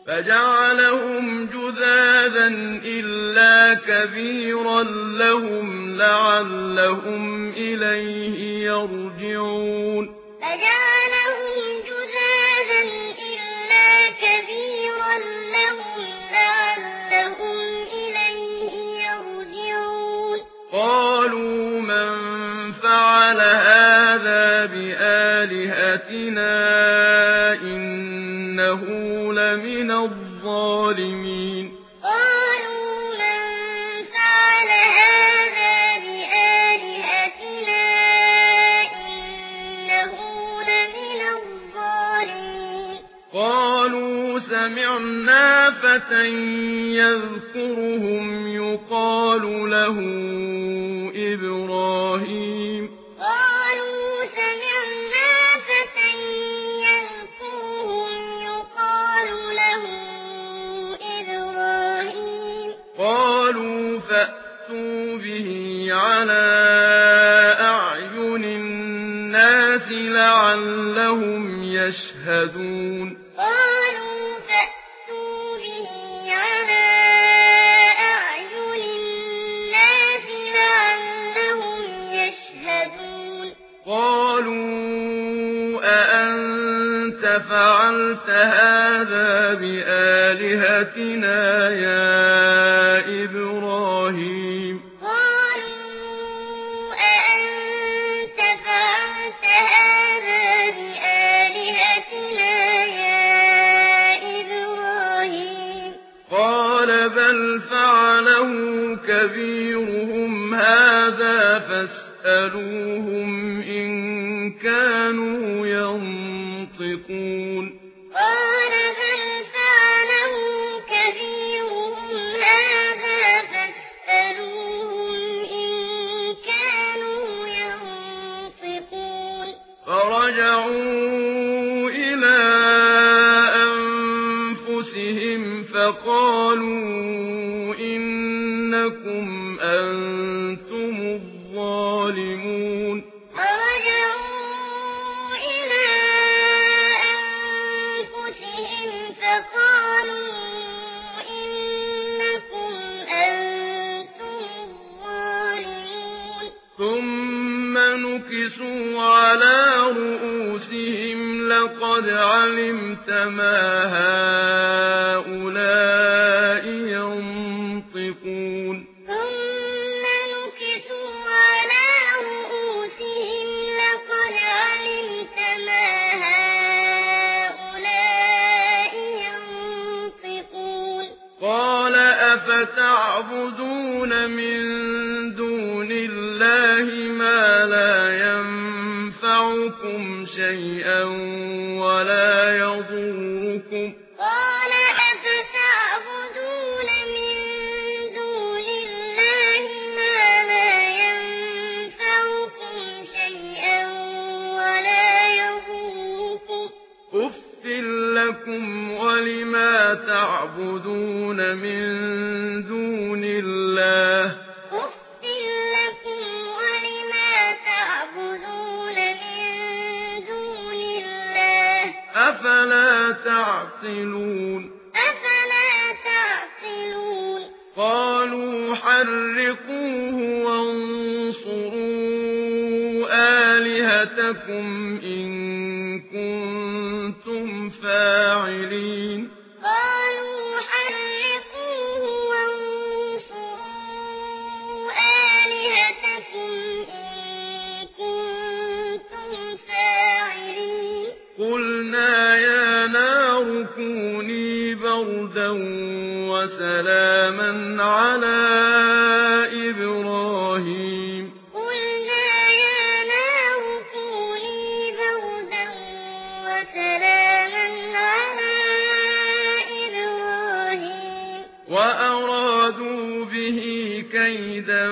فجعلهم جذاذا إلا كبيرا لهم لعلهم إليه يرجعون فجعلهم جذاذا إلا كبيرا لهم لعلهم إليه يرجعون قالوا من فعل هذا بآلهتنا إنه لمن الظالمين قالوا من فعل هذا بآلهتنا إنه لمن الظالمين قالوا سمعنا فتى يذكرهم يقال له إبراهيم قالوا سمعنا فتى يذكرهم يقال له إبراهيم قالوا فأتوا به على أعين الناس لعلهم يشهدون قالوا فأتوا به على أعين الناس لعلهم يشهدون قالوا أأنت فعلت هذا بآلهتنا يا إبراهيم قالوا أأنت فعلت هذا بآلهتنا يا إبراهيم قال بل فعله كبيرهم هذا فاسألوهم إن كانوا ينطقون قال بل فعله كبيرهم هذا فاسألوهم إن كانوا ينطقون فرجعوا إلى أنفسهم فقالوا إنكم أنتم الظالمون فرجعوا إلى أنفسهم فقالوا إنكم أنتم الظالمون ثم نكسوا على رؤوسهم لقد علمت ما هؤلاء ينطقون ثم نكسوا على رؤوسهم لقد علمت ما هؤلاء ينطقون قال أفتعبدون من دون الله ما لا ينفعكم شيئا ولا يضركم قال أفتعبدون من دون الله ما لا ينفعكم شيئا ولا يضركم أف لكم ولما تعبدون من دون الله أف لكم ولما تعبدون من دون الله أفلا تعقلون قالوا حرقوه وانصروا آلهتكم إن كنتم فاعلين قالوا حرقوه وانصروا آلهتكم إن كنتم فاعلين قلنا يا نار كوني بردا وسلاما على إبراهيم قلنا يا نار كوني بردا وسلاما على إبراهيم وأرادوا به كيدا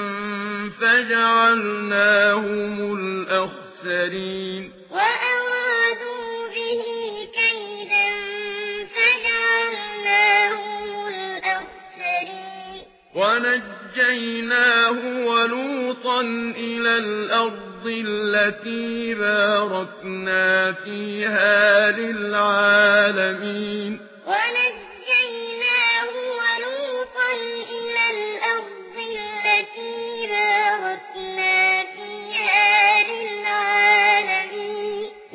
فجعلناهم الأخسرين وأرادوا به كيدا فجعلناهم الأخسرين ونجيناه ولوطا إلى الأرض التي باركنا فيها للعالمين ونجيناه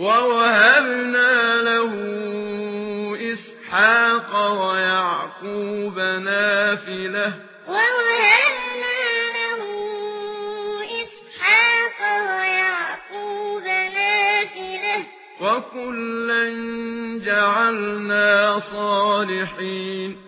ووهبنا له إسحاق ويعقوب نافلة ووهبنا له إسحاق ويعقوب نافلة وكلا جعلنا صالحين